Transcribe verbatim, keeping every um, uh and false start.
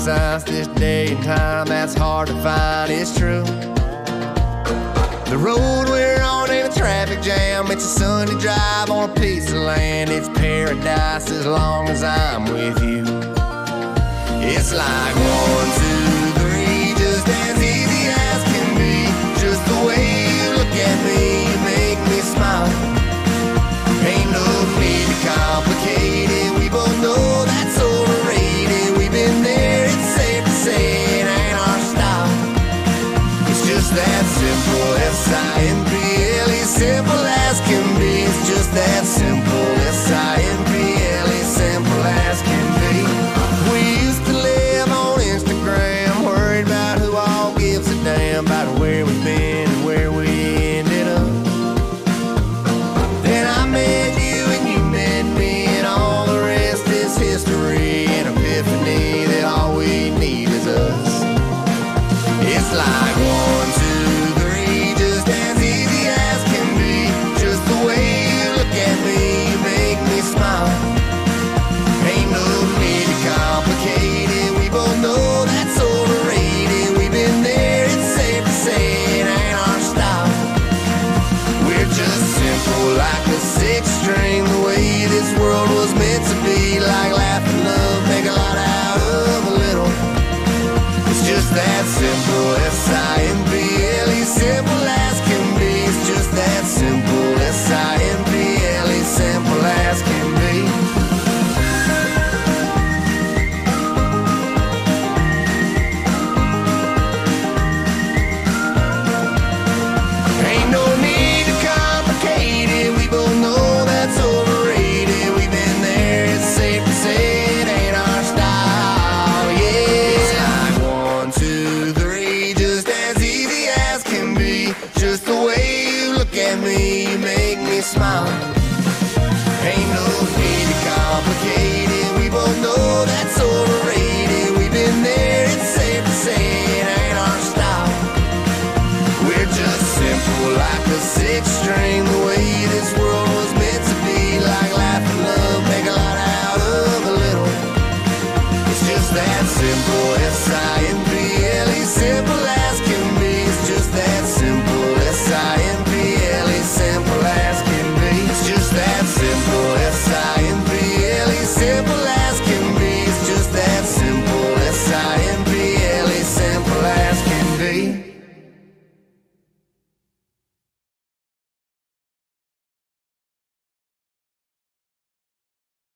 science this day and time, that's hard to find, it's true. The road we're on ain't a traffic jam, it's a Sunday drive on a piece of land. It's paradise as long as I'm with you. It's like one, two, three, just as easy as can be. Just the way you look at me, you make me smile. Ain't no need to complicate it, we both know that's overrated. We've been there, it's safe to say it ain't our style. It's just that simple, S I M P L E, simple as can be. It's just that simple, S I M P L E, simple as can be. We used to live on Instagram, worried about who all gives a damn about where we've been and where we ended up. Then I met you and you met me, and all the rest is history. An epiphany that all we need is us. It's like one, two, three, just as easy as can be. Just the way you look at me, you make me smile. Ain't no need to complicate it, we both know that's overrated. We've been there, it's safe to say it ain't our style. We're just simple like a six string, the way this world was meant to be. Like laugh and love, make a lot out of a little. It's just that simple, S I M P L E, simple as can be. It's just that simple, S I M P L E, simple as can be. Ain't no need to complicate it, we both know that's overrated. We've been there, it's safe to say it ain't our style, yeah. It's like one, two, three, just as easy as can be. Just the way you look at me, you make me smile. Ain't no need to complicate it, we both know that's overrated. We've been there, it's safe to say it ain't our style. We're just simple like a six string, the way this world was meant to be. Like laugh and love, make a lot out of a little. It's just that simple, S I M P